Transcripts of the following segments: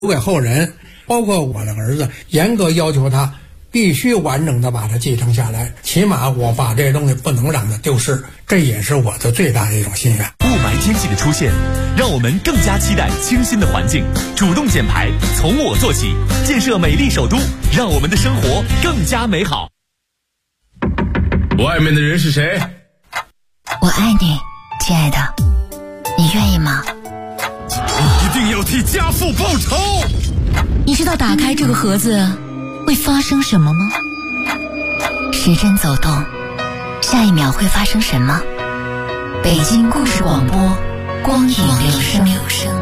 留给后人，包括我的儿子，严格要求他必须完整的把它继承下来，起码我把这东西不能让它丢失，这也是我的最大的一种心愿。 雾霾天气的出现，让我们更加期待清新的环境，主动减排，从我做起，建设美丽首都，让我们的生活更加美好。 外面的人是谁？ 我爱你，亲爱的，你愿意吗？ 一定要替家父报仇！ 你知道打开这个盒子会发生什么吗？时针走动，下一秒会发生什么？北京故事广播，光影留声。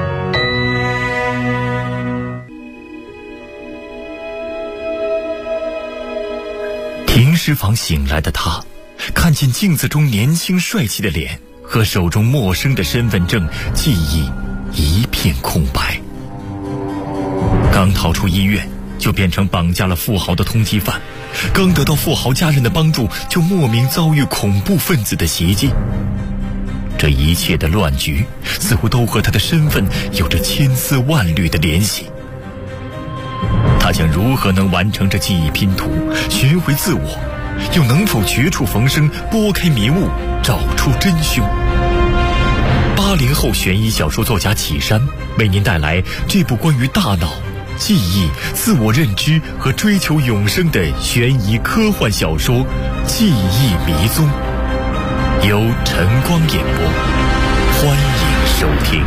停尸房醒来的他，看见镜子中年轻帅气的脸和手中陌生的身份证，记忆一片空白。刚逃出医院，就变成绑架了富豪的通缉犯，刚得到富豪家人的帮助，就莫名遭遇恐怖分子的袭击。这一切的乱局似乎都和他的身份有着千丝万缕的联系。他将如何能完成这记忆拼图，寻回自我，又能否绝处逢生，拨开迷雾，找出真凶？80后悬疑小说作家启山为您带来这部关于大脑、记忆、自我认知和追求永生的悬疑科幻小说《记忆迷踪》，由晨光演播，欢迎收听。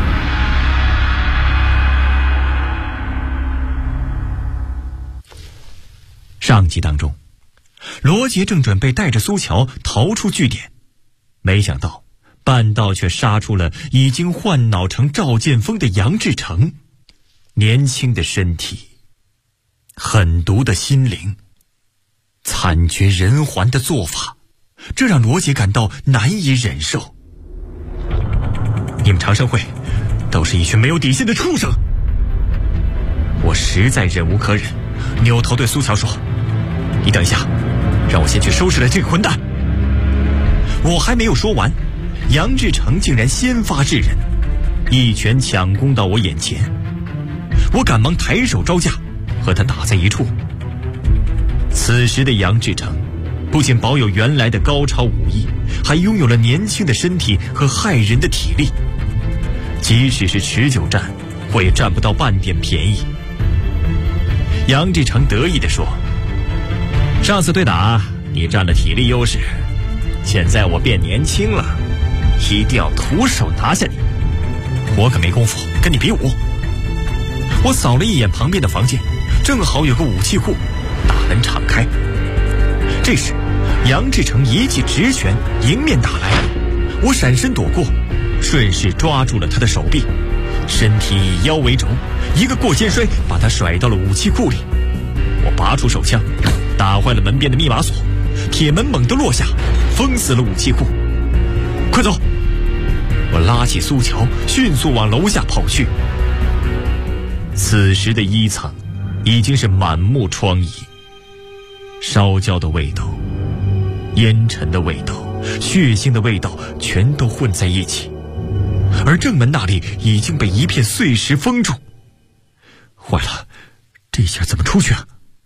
上集当中，罗杰正准备带着苏乔逃出据点，没想到半道却杀出了已经换脑成赵剑锋的杨志成。年轻的身体，狠毒的心灵，惨绝人寰的做法，这让罗杰感到难以忍受。你们长生会都是一群没有底线的畜生！我实在忍无可忍，扭头对苏乔说：“你等一下，让我先去收拾了这个混蛋。”我还没有说完，杨志成竟然先发制人，一拳抢攻到我眼前。我赶忙抬手招架，和他打在一处。此时的杨志成不仅保有原来的高超武艺，还拥有了年轻的身体和骇人的体力，即使是持久战，我也占不到半点便宜。杨志成得意地说：“上次对打你占了体力优势，现在我变年轻了，一定要徒手拿下你。我可没工夫跟你比武。”我扫了一眼旁边的房间，正好有个武器库，大门敞开。这时杨志成一记直拳迎面打来，我闪身躲过，顺势抓住了他的手臂，身体以腰为轴，一个过肩摔把他甩到了武器库里。我拔出手枪，打坏了门边的密码锁，铁门猛地落下，封死了武器库。快走！我拉起苏乔，迅速往楼下跑去。此时的一层已经是满目疮痍，烧焦的味道、烟尘的味道、血腥的味道全都混在一起，而正门那里已经被一片碎石封住。坏了，这下怎么出去啊？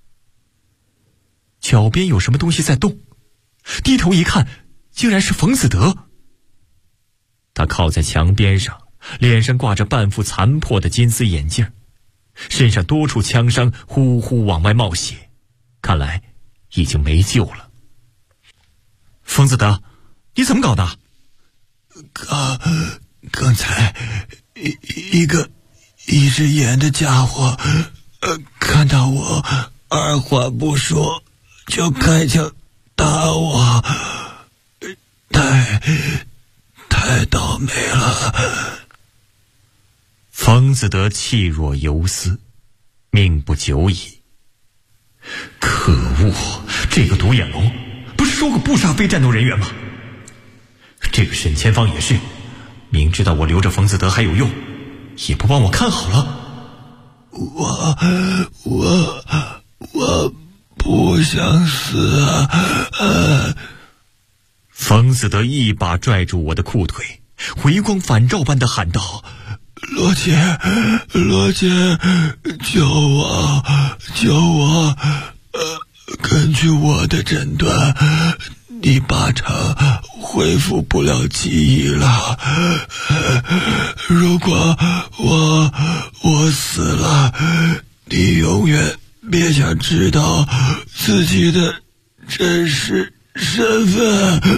脚边有什么东西在动，低头一看，竟然是冯子德。他靠在墙边上，脸上挂着半副残破的金丝眼镜，身上多处枪伤呼呼往外冒血，看来已经没救了。冯子德，你怎么搞的？ 刚才一只眼的家伙，看到我二话不说就开枪打我，太倒霉了。 冯子德气若游丝，命不久矣。可恶，这个独眼龙不是说过不杀非战斗人员吗？这个沈前方也是，明知道我留着冯子德还有用，也不帮我看好了。 我不想死啊！ 冯子德一把拽住我的裤腿，回光返照般的喊道：“ 罗杰，救我！根据我的诊断，你8成恢复不了记忆了。如果我死了，你永远别想知道自己的真实身份。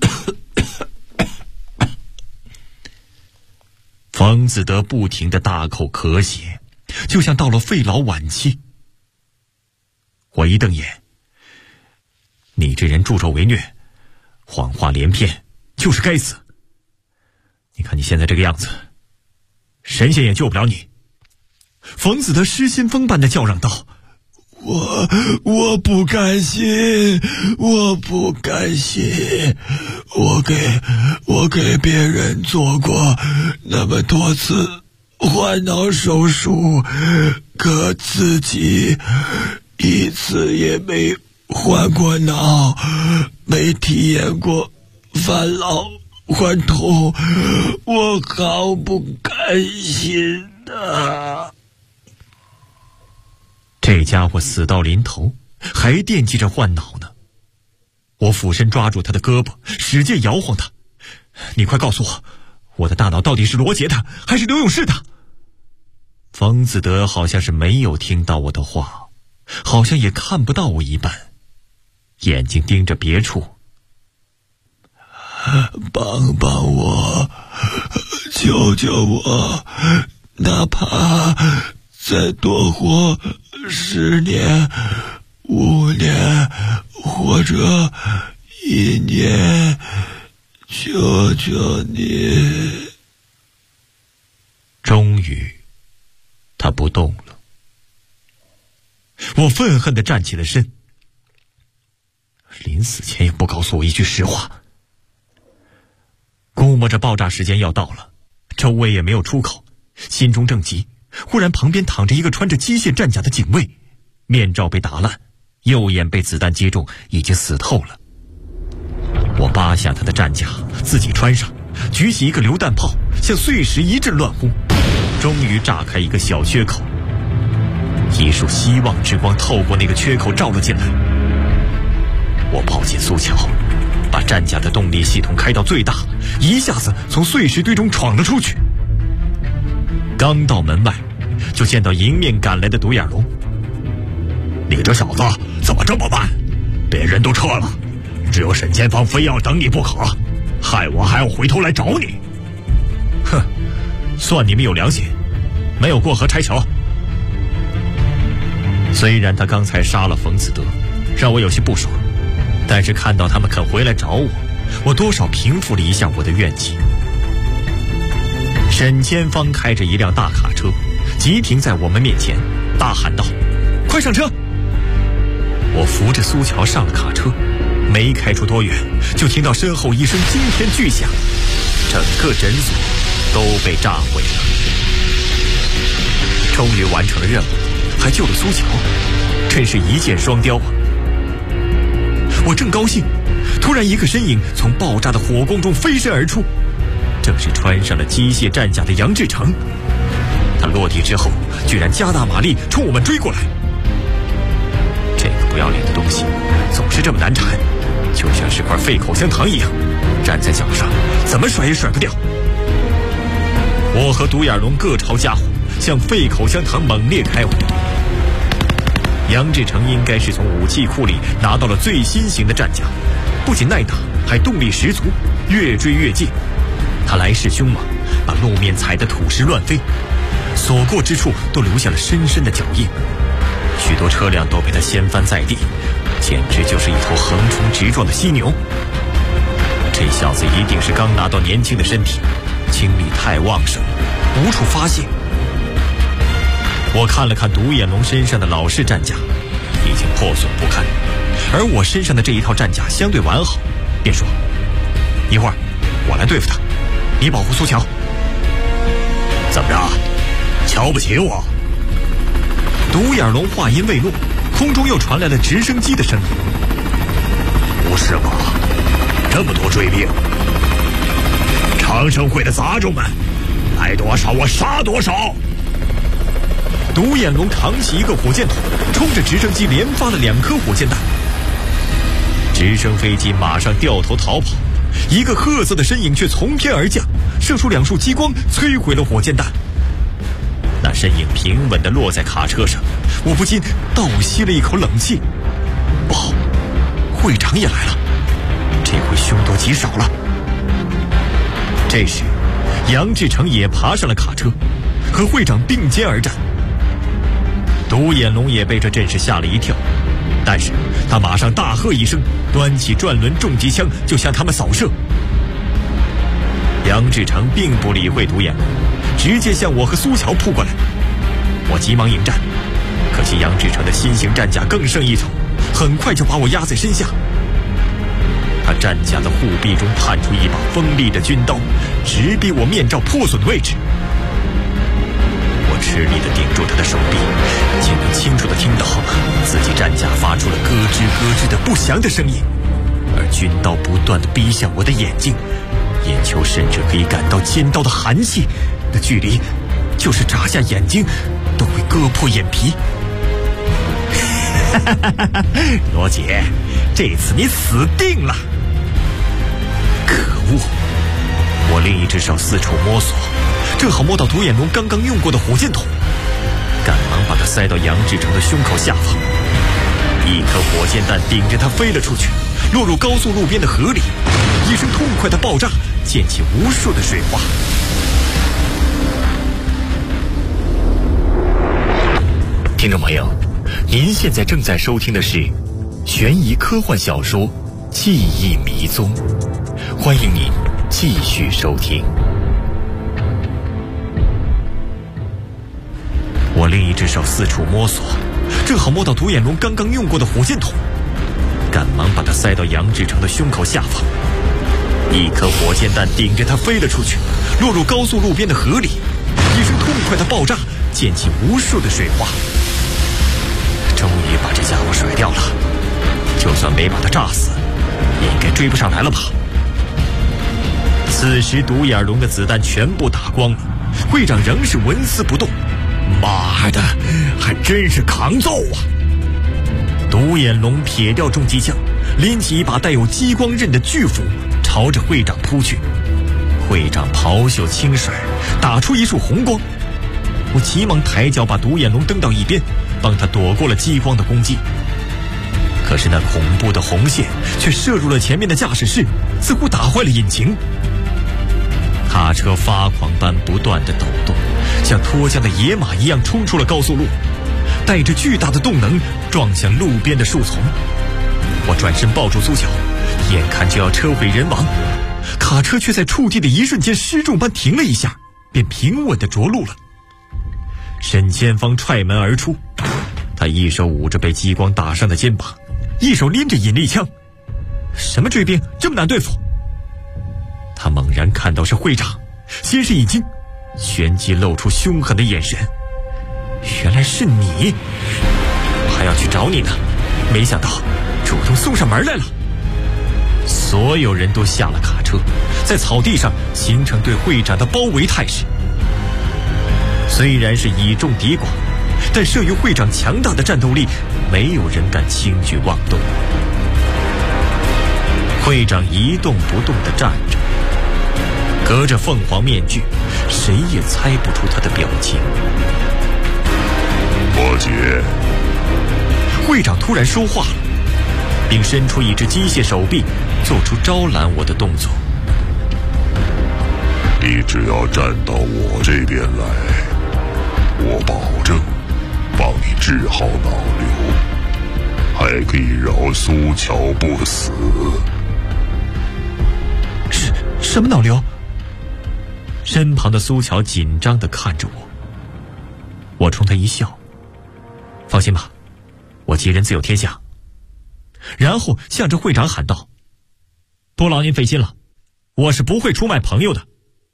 冯子德不停地大口咳血，就像到了肺痨晚期。我一瞪眼，你这人助纣为虐，谎话连篇，就是该死。你看你现在这个样子，神仙也救不了你。冯子德失心疯般地叫嚷道： 我不甘心，我给别人做过那么多次换脑手术，可自己一次也没换过脑，没体验过返老还童，我好不甘心啊！ 这家伙死到临头，还惦记着换脑呢。我俯身抓住他的胳膊，使劲摇晃他。你快告诉我，我的大脑到底是罗杰的，还是刘永士的？冯子德好像是没有听到我的话，好像也看不到我一般，眼睛盯着别处。 帮帮我，救救我，哪怕再多活10年、5年或者1年，求求你。 终于他不动了。我愤恨地站起了身，临死前也不告诉我一句实话。估摸着爆炸时间要到了，周围也没有出口，心中正急，忽然旁边躺着一个穿着机械战甲的警卫，面罩被打烂，右眼被子弹击中，已经死透了。我扒下他的战甲，自己穿上，举起一个榴弹炮，向碎石一阵乱轰，终于炸开一个小缺口。一束希望之光透过那个缺口照了进来。我抱紧苏乔，把战甲的动力系统开到最大，一下子从碎石堆中闯了出去。刚到门外，就见到迎面赶来的独眼龙。你这小子怎么这么慢？别人都撤了，只有沈前方非要等你不可，害我还要回头来找你。哼，算你们有良心，没有过河拆桥。虽然他刚才杀了冯子德，让我有些不爽，但是看到他们肯回来找我，我多少平复了一下我的怨气。沈千芳开着一辆大卡车，急停在我们面前，大喊道：快上车！我扶着苏乔上了卡车，没开出多远，就听到身后一声惊天巨响，整个诊所都被炸毁了。终于完成了任务，还救了苏乔，真是一箭双雕啊！我正高兴，突然一个身影从爆炸的火光中飞身而出，正是穿上了机械战甲的杨志成。他落地之后，居然加大马力冲我们追过来。这个不要脸的东西，总是这么难缠，就像是块废口香糖一样，站在脚上怎么甩也甩不掉。我和独眼龙各抄家伙，向废口香糖猛烈开火。杨志成应该是从武器库里拿到了最新型的战甲，不仅耐打，还动力十足，越追越近。他来势凶猛，把路面踩得土石乱飞，所过之处都留下了深深的脚印，许多车辆都被他掀翻在地，简直就是一头横冲直撞的犀牛。这小子一定是刚拿到年轻的身体，精力太旺盛，无处发泄。我看了看独眼龙身上的老式战甲，已经破损不堪，而我身上的这一套战甲相对完好，便说：一会儿我来对付他，你保护苏乔。怎么着，瞧不起我？独眼龙话音未落，空中又传来了直升机的声音。不是吧，这么多追兵，长生会的杂种们来多少我杀多少。 独眼龙扛起一个火箭筒，冲着直升机连发了2颗火箭弹。直升飞机马上掉头逃跑，一个褐色的身影却从天而降，射出2束激光，摧毁了火箭弹。那身影平稳地落在卡车上，我不禁倒吸了一口冷气。哦，会长也来了，这回凶多吉少了。这时，杨志成也爬上了卡车，和会长并肩而战。独眼龙也被这阵势吓了一跳，但是他马上大喝一声，端起转轮重机枪就向他们扫射。杨志成并不理会独眼龙，直接向我和苏乔扑过来。我急忙迎战，可惜杨志成的新型战甲更胜一筹，很快就把我压在身下。他战甲的护臂中探出一把锋利的军刀，直逼我面罩破损的位置。我吃力地顶住他的手臂，竟能清楚地听到自己战甲发出了咯吱咯吱的不祥的声音，而军刀不断地逼向我的眼睛，眼球甚至可以感到尖刀的寒气，那距离就是眨下眼睛都会割破眼皮。罗姐，这次你死定了！可恶！我另一只手四处摸索，正好摸到独眼龙刚刚用过的火箭筒，赶忙把它塞到杨志成的胸口下方。一颗火箭弹顶着他飞了出去，落入高速路边的河里，一声痛快的爆炸溅起无数的水花。听众朋友，您现在正在收听的是悬疑科幻小说《记忆迷踪》，欢迎您继续收听。我另一只手四处摸索，正好摸到独眼龙刚刚用过的火箭筒，赶忙把它塞到杨志成的胸口下方。一颗火箭弹顶着他飞了出去，落入高速路边的河里，一声痛快的爆炸溅起无数的水花。终于把这家伙甩掉了，就算没把他炸死，也应该追不上来了吧。此时独眼龙的子弹全部打光了，会长仍是纹丝不动。妈的，还真是抗揍啊！独眼龙撇掉重机枪，拎起一把带有激光刃的巨斧，朝着会长扑去。会长袍袖轻甩，打出一束红光。我急忙抬脚把独眼龙蹬到一边，帮他躲过了激光的攻击。可是那恐怖的红线却射入了前面的驾驶室，似乎打坏了引擎。卡车发狂般不断地抖动，像脱缰的野马一样冲出了高速路，带着巨大的动能撞向路边的树丛。我转身抱住苏乔，眼看就要车毁人亡，卡车却在触地的一瞬间失重般停了一下，便平稳地着陆了。沈千芳踹门而出，他一手捂着被激光打伤的肩膀，一手拎着引力枪。什么追兵这么难对付？他猛然看到是会长，先是一惊，旋即露出凶狠的眼神。原来是你，我还要去找你呢，没想到主动送上门来了。所有人都下了卡车，在草地上形成对会长的包围态势。虽然是以众敌寡，但慑于会长强大的战斗力，没有人敢轻举妄动。会长一动不动地站着，隔着凤凰面具，谁也猜不出他的表情。 伯姐， 会长突然说话了，并伸出一只机械手臂，做出招揽我的动作。 你只要站到我这边来，我保证帮你治好脑瘤，还可以饶苏乔不死。 什么脑瘤？身旁的苏乔紧张地看着我，我冲他一笑，放心吧，我吉人自有天相。然后向着会长喊道：不劳您费心了，我是不会出卖朋友的。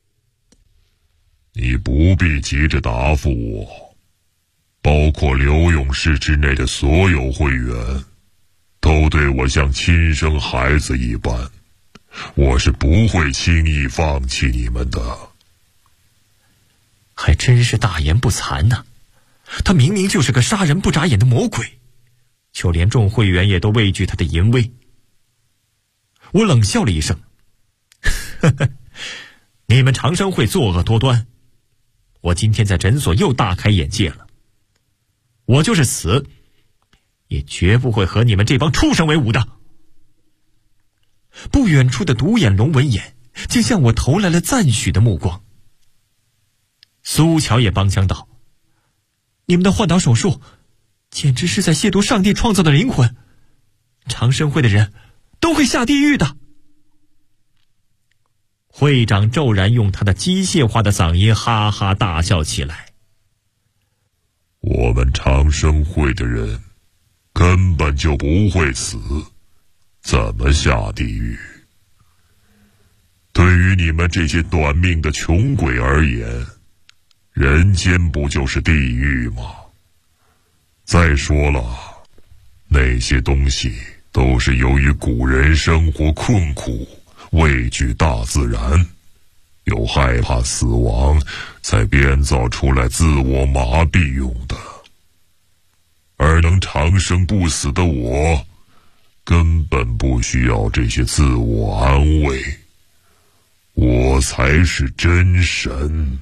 你不必急着答复我，包括刘勇士之内的所有会员，都对我像亲生孩子一般，我是不会轻易放弃你们的。 还真是大言不惭呢。他明明就是个杀人不眨眼的魔鬼，就连众会员也都畏惧他的淫威。我冷笑了一声，呵呵，你们长生会作恶多端，我今天在诊所又大开眼界了。我就是死，也绝不会和你们这帮畜生为伍的。不远处的独眼龙闻言，竟向我投来了赞许的目光。苏乔也帮腔道：“你们的换脑手术，简直是在亵渎上帝创造的灵魂，长生会的人都会下地狱的。”会长骤然用他的机械化的嗓音哈哈大笑起来。 我们长生会的人根本就不会死，怎么下地狱？对于你们这些短命的穷鬼而言，人间不就是地狱吗？再说了，那些东西都是由于古人生活困苦，畏惧大自然，又害怕死亡，才编造出来自我麻痹用的。而能长生不死的我，根本不需要这些自我安慰，我才是真神。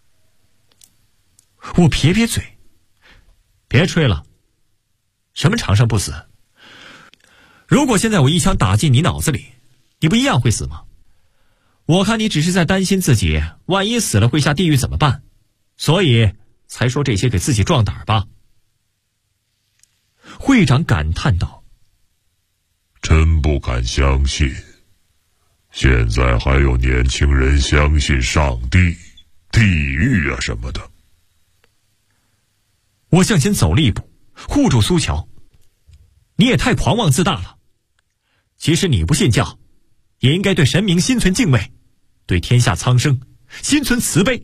我撇撇嘴，别吹了，什么长生不死？如果现在我一枪打进你脑子里，你不一样会死吗？我看你只是在担心自己万一死了会下地狱怎么办，所以才说这些给自己壮胆吧。会长感叹道：“ 真不敢相信，现在还有年轻人相信上帝、地狱啊什么的。” 我向前走了一步，护住苏乔：“你也太狂妄自大了。其实你不信教，也应该对神明心存敬畏，对天下苍生心存慈悲。”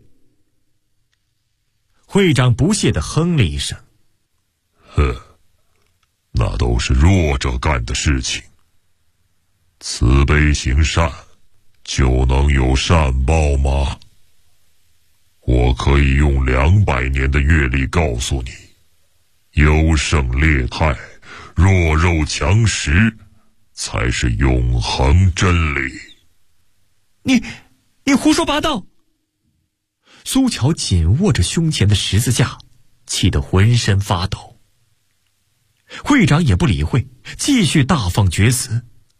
会长不屑地哼了一声：“ 呵，那都是弱者干的事情。慈悲行善，就能有善报吗？我可以用200年的阅历告诉你，优胜劣汰，弱肉强食，才是永恒真理。” 你胡说八道！苏乔紧握着胸前的十字架，气得浑身发抖。会长也不理会，继续大放厥词：“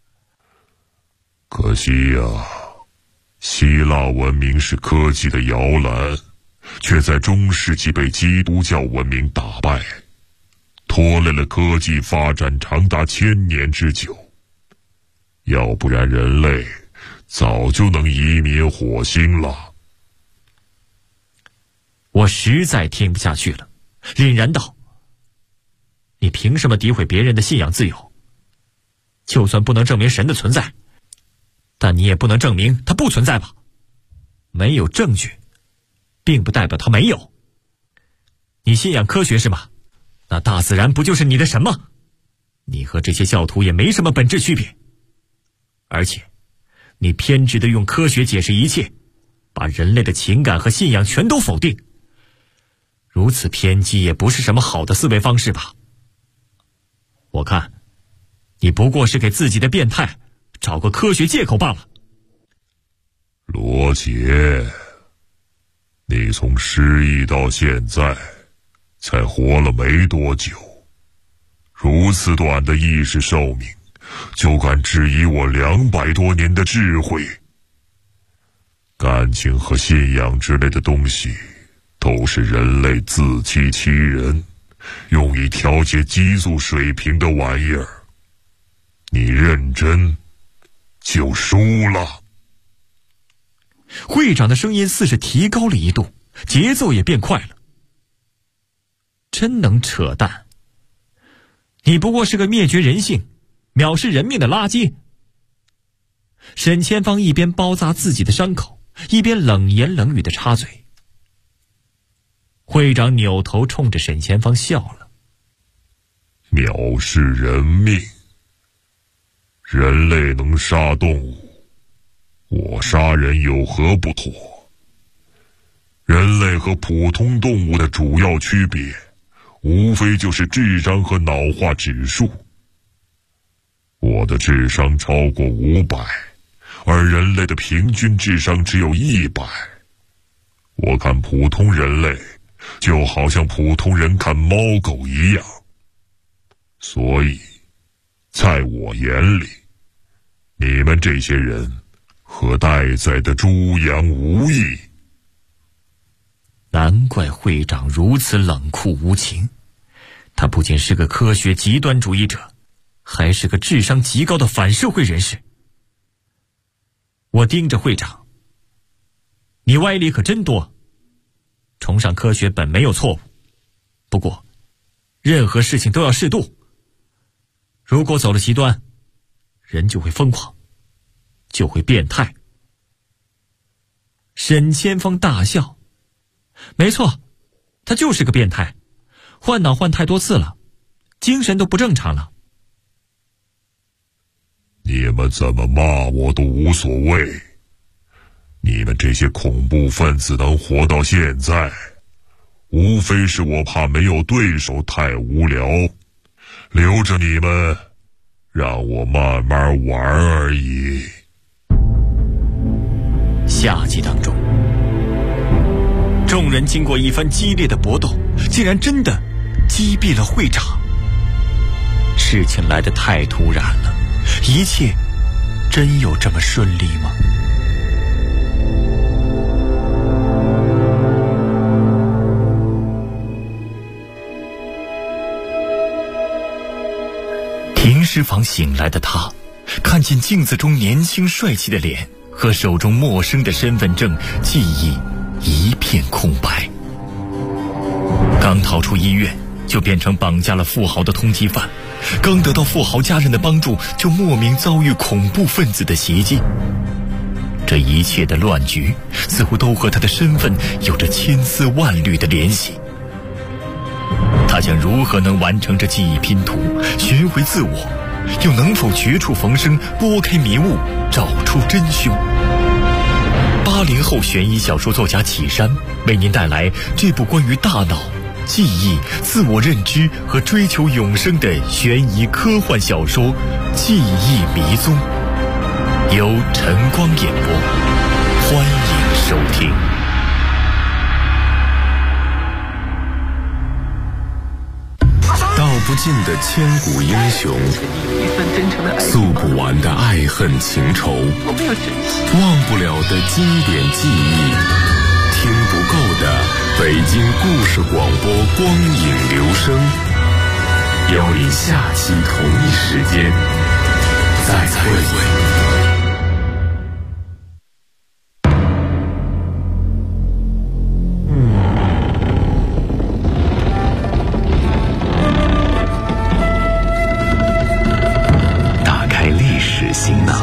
可惜呀，希腊文明是科技的摇篮，却在中世纪被基督教文明打败，拖累了科技发展长达1000年之久。要不然人类早就能移民火星了。” 我实在听不下去了，凛然道：“你凭什么诋毁别人的信仰自由？就算不能证明神的存在，但你也不能证明它不存在吧？没有证据，并不代表它没有。你信仰科学是吗？那大自然不就是你的神吗？你和这些教徒也没什么本质区别。而且，你偏执地用科学解释一切，把人类的情感和信仰全都否定。如此偏激也不是什么好的思维方式吧？我看，你不过是给自己的变态找个科学借口罢了。” 罗杰，你从失忆到现在，才活了没多久，如此短的意识寿命，就敢质疑我200多年的智慧？感情和信仰之类的东西，都是人类自欺欺人，用以调节激素水平的玩意儿。你认真，就输了。 会长的声音似是提高了1度，节奏也变快了。真能扯淡！你不过是个灭绝人性、藐视人命的垃圾。沈千芳一边包扎自己的伤口，一边冷言冷语地插嘴。会长扭头冲着沈千芳笑了：“ 藐视人命，人类能杀动物，我杀人有何不妥？ 人类和普通动物的主要区别，无非就是智商和脑化指数。我的智商超过500，而人类的平均智商只有100。我看普通人类，就好像普通人看猫狗一样。所以，在我眼里，你们这些人和待宰的猪羊无异。 难怪会长如此冷酷无情，他不仅是个科学极端主义者，还是个智商极高的反社会人士。我盯着会长，你歪理可真多。崇尚科学本没有错误，不过任何事情都要适度。如果走了极端，人就会疯狂，就会变态。沈千峰大笑，没错，他就是个变态，换脑换太多次了，精神都不正常了。 你们怎么骂我都无所谓，你们这些恐怖分子能活到现在，无非是我怕没有对手太无聊，留着你们让我慢慢玩而已。 下集当中，众人经过一番激烈的搏斗，竟然真的击毙了会长。事情来得太突然了，一切真有这么顺利吗？停尸房醒来的他，看见镜子中年轻帅气的脸和手中陌生的身份证，记忆一片空白。刚逃出医院，就变成绑架了富豪的通缉犯，刚得到富豪家人的帮助，就莫名遭遇恐怖分子的袭击。这一切的乱局，似乎都和他的身份有着千丝万缕的联系。他将如何能完成这记忆拼图，寻回自我，又能否绝处逢生，拨开迷雾，找出真凶？80后悬疑小说作家启山为您带来这部关于大脑、记忆、自我认知和追求永生的悬疑科幻小说《记忆迷踪》，由晨光演播，欢迎收听。 道不尽的千古英雄，诉不完的爱恨情仇，忘不了的经典记忆，听不够的北京故事广播光影留声。邀你下期同一时间再会。 行囊，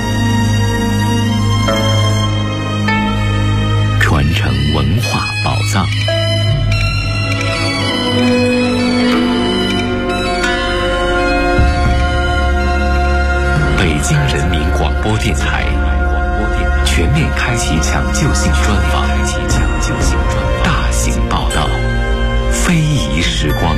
传承文化宝藏。北京人民广播电台全面开启抢救性专访，大型报道，非遗时光。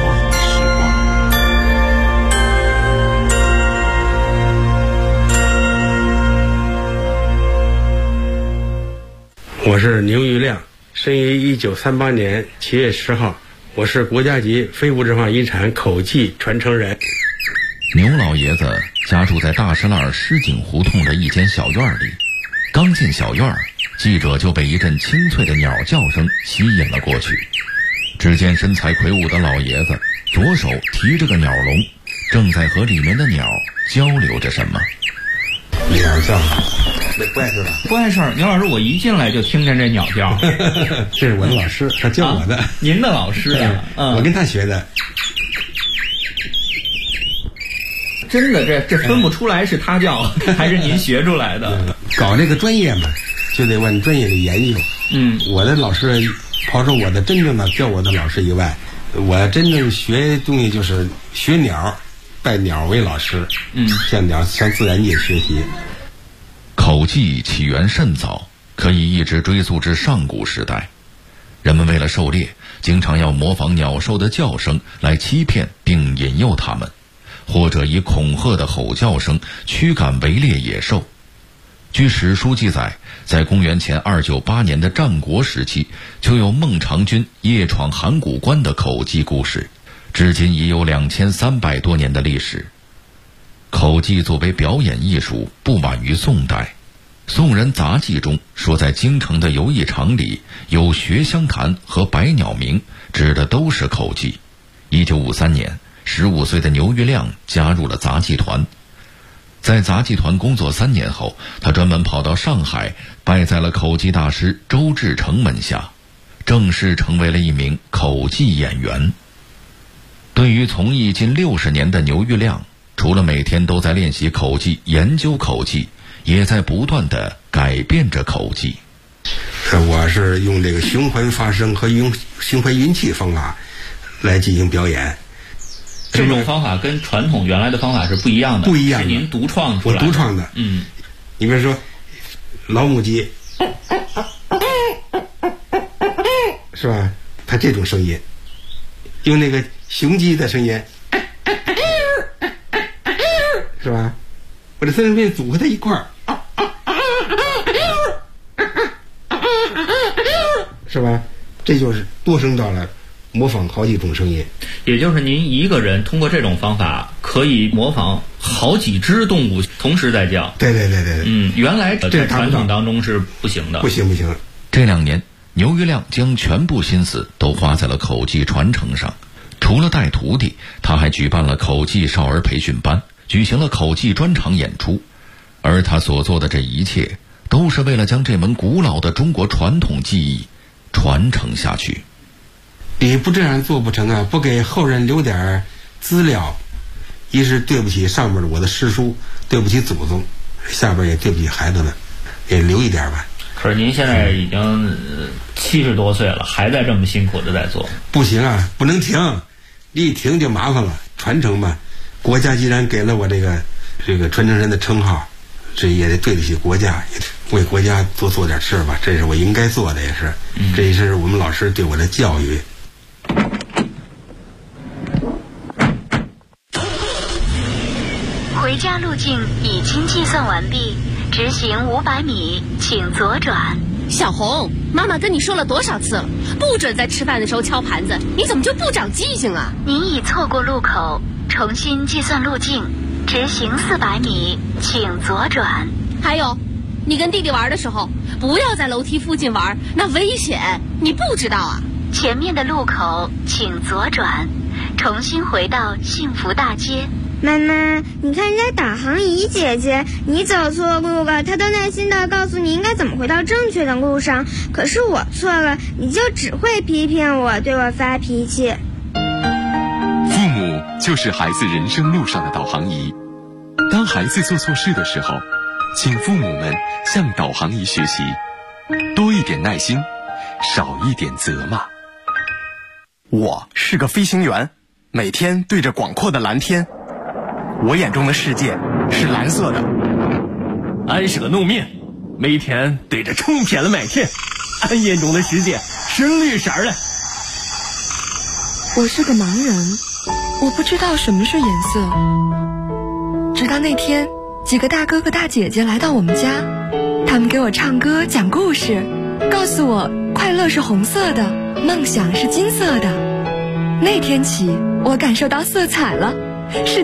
我是牛玉亮，生于1938年7月10号，我是国家级非物质文化遗产口技传承人。 牛老爷子家住在大石栏狮井胡同的一间小院里，刚进小院，记者就被一阵清脆的鸟叫声吸引了过去。只见身材魁梧的老爷子左手提着个鸟笼，正在和里面的鸟交流着什么。 鸟叫没不碍事吧？ 不碍事。牛老师，我一进来就听见这鸟叫。 这是我的老师，他教我的。 您的老师啊？ 我跟他学的。 真的，这分不出来是他教还是您学出来的。 搞这个专业嘛，就得往专业里研究。我的老师，刨出我的真正的教我的老师以外，我真正学东西就是学鸟，拜鸟为老师。向自然界学习。 口技起源甚早， 可以一直追溯至上古时代。人们为了狩猎，经常要模仿鸟兽的叫声来欺骗并引诱它们，或者以恐吓的吼叫声驱赶围猎野兽。据史书记载，在公元前298年的战国时期，就有孟尝君夜闯函谷关的口技故事，至今已有2300多年的历史。口技作为表演艺术，不晚于宋代。宋人杂记中说，在京城的游艺场里有学香坛和百鸟鸣，指的都是口技。1953年，15岁的牛玉亮加入了杂技团。在杂技团工作3年后，他专门跑到上海，拜在了口技大师周志成门下，正式成为了一名口技演员。对于从艺近60年的牛玉亮，除了每天都在练习口技、研究口技，也在不断地改变着口技。 我是用这个循环发声和用循环运气方法来进行表演。 这种方法跟传统原来的方法是不一样的， 不一样的， 是您独创出来的。 我独创的。你比如说老母鸡，是吧？它这种声音，用那个雄鸡的声音，是吧？我这三声变组合在一块儿，是吧？这就是多声道了，模仿好几种声音。 也就是您一个人通过这种方法可以模仿好几只动物同时在叫。 对。 原来在传统当中是不行的。 不行。 这2年，牛玉亮将全部心思都花在了口技传承上。除了带徒弟，他还举办了口技少儿培训班，举行了口技专场演出。而他所做的这一切，都是为了将这门古老的中国传统技艺传承下去。 你不这样做不成啊！不给后人留点资料，一是对不起上面的我的师叔，对不起祖宗，下边也对不起孩子们，也留一点吧。 可是您现在已经70多岁了，还在这么辛苦的在做。 不行啊，不能停，一停就麻烦了。传承嘛，国家既然给了我这个传承人的称号，这也得对得起国家，也为国家多做点事吧，这是我应该做的，也是，这也是我们老师对我的教育。 回家路径已经计算完毕，直行500米，请左转。 小红，妈妈跟你说了多少次了，不准在吃饭的时候敲盘子，你怎么就不长记性啊？ 您已错过路口，重新计算路径，直行400米，请左转。 还有，你跟弟弟玩的时候，不要在楼梯附近玩，那危险，你不知道啊？ 前面的路口请左转，重新回到幸福大街。 妈妈，你看人家导航仪姐姐，你走错路了，她都耐心地告诉你应该怎么回到正确的路上。可是我错了，你就只会批评我，对我发脾气。 父母就是孩子人生路上的导航仪。当孩子做错事的时候，请父母们向导航仪学习，多一点耐心，少一点责骂。 我是个飞行员，每天对着广阔的蓝天。我眼中的世界是蓝色的。 俺是个农民，每天对着冲天的麦田，俺眼中的世界是绿色的。 我是个盲人，我不知道什么是颜色。直到那天，几个大哥哥大姐姐来到我们家，他们给我唱歌讲故事，告诉我快乐是红色的，梦想是金色的。那天起，我感受到色彩了，是